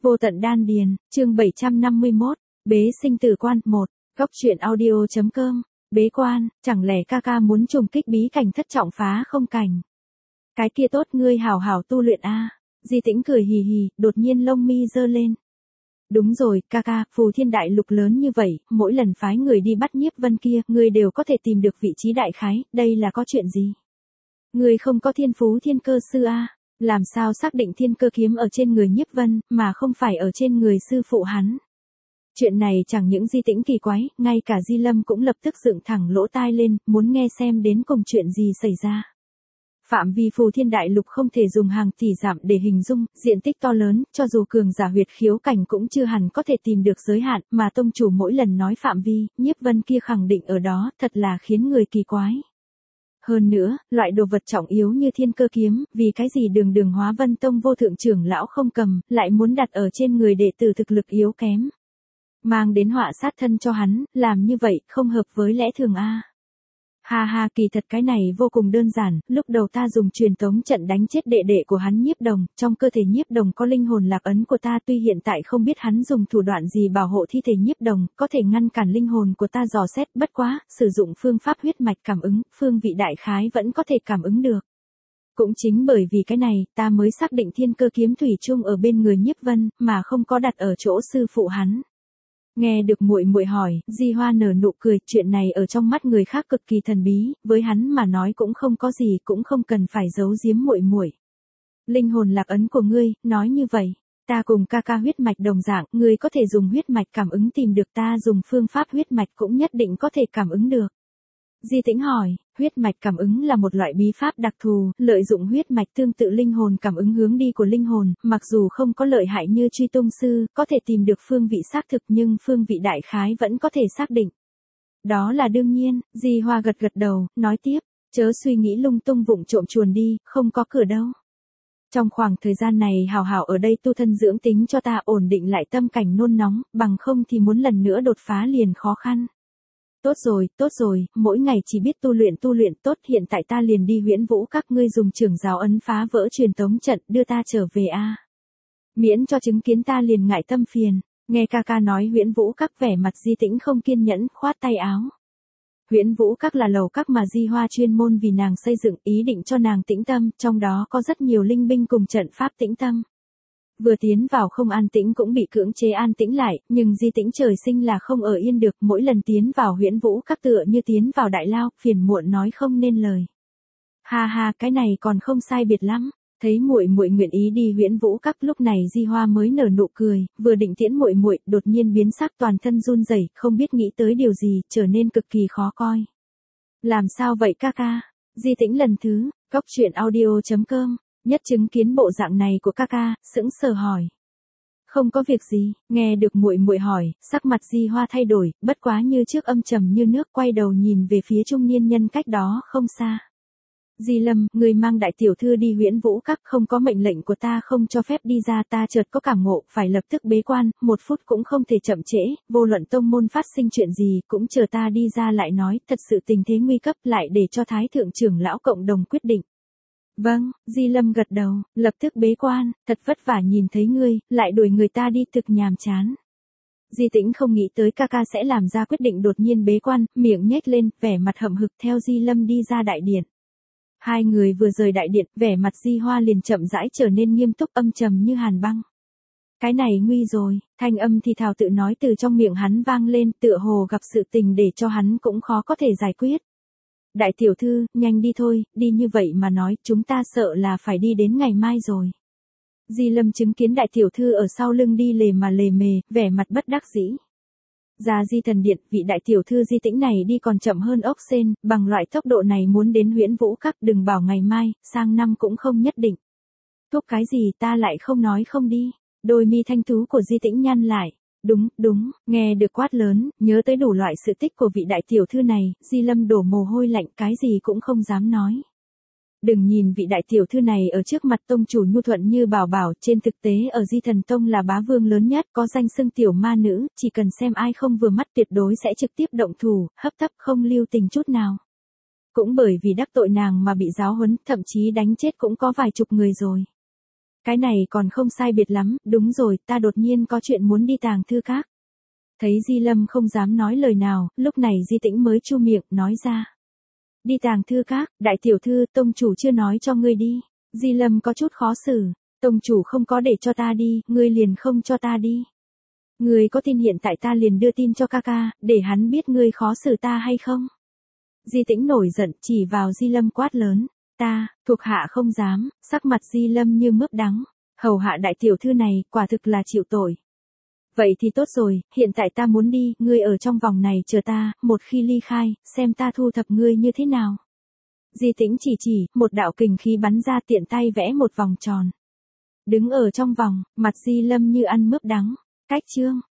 Vô tận đan điền, chương 751, bế sinh tử quan 1, góc truyện audio.com, bế quan, chẳng lẽ ca ca muốn trùng kích bí cảnh thất trọng phá không cảnh. Cái kia tốt ngươi hảo hảo tu luyện a. Di Tĩnh cười hì hì, đột nhiên lông mi giơ lên. Đúng rồi, ca ca, phù thiên đại lục lớn như vậy, mỗi lần phái người đi bắt Nhiếp Vân kia, ngươi đều có thể tìm được vị trí đại khái, đây là có chuyện gì? Ngươi không có thiên phú thiên cơ sư a? Làm sao xác định thiên cơ kiếm ở trên người Nhiếp Vân, mà không phải ở trên người sư phụ hắn? Chuyện này chẳng những Di Tĩnh kỳ quái, ngay cả Di Lâm cũng lập tức dựng thẳng lỗ tai lên, muốn nghe xem đến cùng chuyện gì xảy ra. Phạm vi phù thiên đại lục không thể dùng hàng tỷ dặm để hình dung, diện tích to lớn, cho dù cường giả huyệt khiếu cảnh cũng chưa hẳn có thể tìm được giới hạn, mà tông chủ mỗi lần nói phạm vi, Nhiếp Vân kia khẳng định ở đó, thật là khiến người kỳ quái. Hơn nữa, loại đồ vật trọng yếu như thiên cơ kiếm, vì cái gì đường đường Hóa Vân Tông vô thượng trưởng lão không cầm, lại muốn đặt ở trên người đệ tử thực lực yếu kém. Mang đến họa sát thân cho hắn, làm như vậy, không hợp với lẽ thường a. Ha ha, kỳ thật cái này vô cùng đơn giản, lúc đầu ta dùng truyền tống trận đánh chết đệ đệ của hắn Nhiếp Đồng, trong cơ thể Nhiếp Đồng có linh hồn lạc ấn của ta, tuy hiện tại không biết hắn dùng thủ đoạn gì bảo hộ thi thể Nhiếp Đồng, có thể ngăn cản linh hồn của ta dò xét, bất quá, sử dụng phương pháp huyết mạch cảm ứng, phương vị đại khái vẫn có thể cảm ứng được. Cũng chính bởi vì cái này, ta mới xác định thiên cơ kiếm thủy chung ở bên người Nhiếp Vân, mà không có đặt ở chỗ sư phụ hắn. Nghe được muội muội hỏi, Di Hoa nở nụ cười, chuyện này ở trong mắt người khác cực kỳ thần bí, với hắn mà nói cũng không có gì, cũng không cần phải giấu giếm muội muội. Linh hồn lạc ấn của ngươi, nói như vậy, ta cùng ca ca huyết mạch đồng dạng, ngươi có thể dùng huyết mạch cảm ứng tìm được, ta dùng phương pháp huyết mạch cũng nhất định có thể cảm ứng được. Di Tĩnh hỏi, huyết mạch cảm ứng là một loại bí pháp đặc thù, lợi dụng huyết mạch tương tự linh hồn cảm ứng hướng đi của linh hồn, mặc dù không có lợi hại như truy tung sư, có thể tìm được phương vị xác thực nhưng phương vị đại khái vẫn có thể xác định. Đó là đương nhiên, Di Hoa gật gật đầu, nói tiếp, chớ suy nghĩ lung tung vụng trộm chuồn đi, không có cửa đâu. Trong khoảng thời gian này hào hào ở đây tu thân dưỡng tính cho ta ổn định lại tâm cảnh nôn nóng, bằng không thì muốn lần nữa đột phá liền khó khăn. Tốt rồi, mỗi ngày chỉ biết tu luyện tốt, hiện tại ta liền đi Huyễn Vũ các ngươi dùng trưởng giáo ấn phá vỡ truyền tống trận, đưa ta trở về a. Miễn cho chứng kiến ta liền ngại tâm phiền. Nghe ca ca nói Huyễn Vũ các, vẻ mặt Di Tĩnh không kiên nhẫn, khoát tay áo. Huyễn Vũ các là lầu các mà Di Hoa chuyên môn vì nàng xây dựng, ý định cho nàng tĩnh tâm, trong đó có rất nhiều linh binh cùng trận pháp tĩnh tâm. Vừa tiến vào không an tĩnh cũng bị cưỡng chế an tĩnh lại, nhưng Di Tĩnh trời sinh là không ở yên được, mỗi lần tiến vào Huyễn Vũ các tựa như tiến vào đại lao, phiền muộn nói không nên lời. Ha ha, cái này còn không sai biệt lắm. Thấy muội muội nguyện ý đi Huyễn Vũ các, lúc này Di Hoa mới nở nụ cười, vừa định tiễn muội muội, đột nhiên biến sắc, toàn thân run rẩy, không biết nghĩ tới điều gì, trở nên cực kỳ khó coi. Làm sao vậy ca ca? Di Tĩnh lần thứ, góc truyện audio.com, nhất chứng kiến bộ dạng này của ca ca, sững sờ hỏi. Không có việc gì, nghe được muội muội hỏi, sắc mặt Di Hoa thay đổi, bất quá như trước âm trầm như nước, quay đầu nhìn về phía trung niên nhân cách đó không xa. Di Lâm, người mang đại tiểu thư đi Huyễn Vũ các, không có mệnh lệnh của ta không cho phép đi ra, ta chợt có cảm ngộ, phải lập tức bế quan, 1 phút cũng không thể chậm trễ, vô luận tông môn phát sinh chuyện gì, cũng chờ ta đi ra lại nói, thật sự tình thế nguy cấp, lại để cho Thái thượng trưởng lão cộng đồng quyết định. Vâng, Di Lâm gật đầu, lập tức bế quan, thật vất vả nhìn thấy ngươi, lại đuổi người ta đi, thực nhàm chán. Di Tĩnh không nghĩ tới ca ca sẽ làm ra quyết định đột nhiên bế quan, miệng nhếch lên, vẻ mặt hậm hực theo Di Lâm đi ra đại điện. Hai người vừa rời đại điện, vẻ mặt Di Hoa liền chậm rãi trở nên nghiêm túc, âm trầm như hàn băng. Cái này nguy rồi, thanh âm thì thào tự nói từ trong miệng hắn vang lên, tựa hồ gặp sự tình để cho hắn cũng khó có thể giải quyết. Đại tiểu thư, nhanh đi thôi, đi như vậy mà nói, chúng ta sợ là phải đi đến ngày mai rồi. Di Lâm chứng kiến đại tiểu thư ở sau lưng đi lề mà lề mề, vẻ mặt bất đắc dĩ. Ra Di Thần Điện, vị đại tiểu thư Di Tĩnh này đi còn chậm hơn ốc sên, bằng loại tốc độ này muốn đến Huyễn Vũ các, đừng bảo ngày mai, sang năm cũng không nhất định. Thúc cái gì, ta lại không nói không đi. Đôi mi thanh tú của Di Tĩnh nhăn lại. Đúng, nghe được quát lớn, nhớ tới đủ loại sự tích của vị đại tiểu thư này, Di Lâm đổ mồ hôi lạnh, cái gì cũng không dám nói. Đừng nhìn vị đại tiểu thư này ở trước mặt tông chủ nhu thuận như bảo bảo, trên thực tế ở Di Thần Tông là bá vương lớn nhất, có danh xưng tiểu ma nữ, chỉ cần xem ai không vừa mắt tuyệt đối sẽ trực tiếp động thủ, hấp tấp không lưu tình chút nào. Cũng bởi vì đắc tội nàng mà bị giáo huấn, thậm chí đánh chết cũng có vài chục người rồi. Cái này còn không sai biệt lắm, đúng rồi, ta đột nhiên có chuyện muốn đi Tàng Thư Các. Thấy Di Lâm không dám nói lời nào, lúc này Di Tĩnh mới chu miệng, nói ra. Đi Tàng Thư Các, đại tiểu thư, tông chủ chưa nói cho ngươi đi. Di Lâm có chút khó xử, tông chủ không có để cho ta đi, ngươi liền không cho ta đi. Ngươi có tin hiện tại ta liền đưa tin cho ca ca, để hắn biết ngươi khó xử ta hay không? Di Tĩnh nổi giận, chỉ vào Di Lâm quát lớn. Ta, thuộc hạ không dám, sắc mặt Di Lâm như mướp đắng. Hầu hạ đại tiểu thư này, quả thực là chịu tội. Vậy thì tốt rồi, hiện tại ta muốn đi, ngươi ở trong vòng này chờ ta, một khi ly khai, xem ta thu thập ngươi như thế nào. Di Tĩnh chỉ, một đạo kình khí bắn ra tiện tay vẽ một vòng tròn. Đứng ở trong vòng, mặt Di Lâm như ăn mướp đắng. Cách chương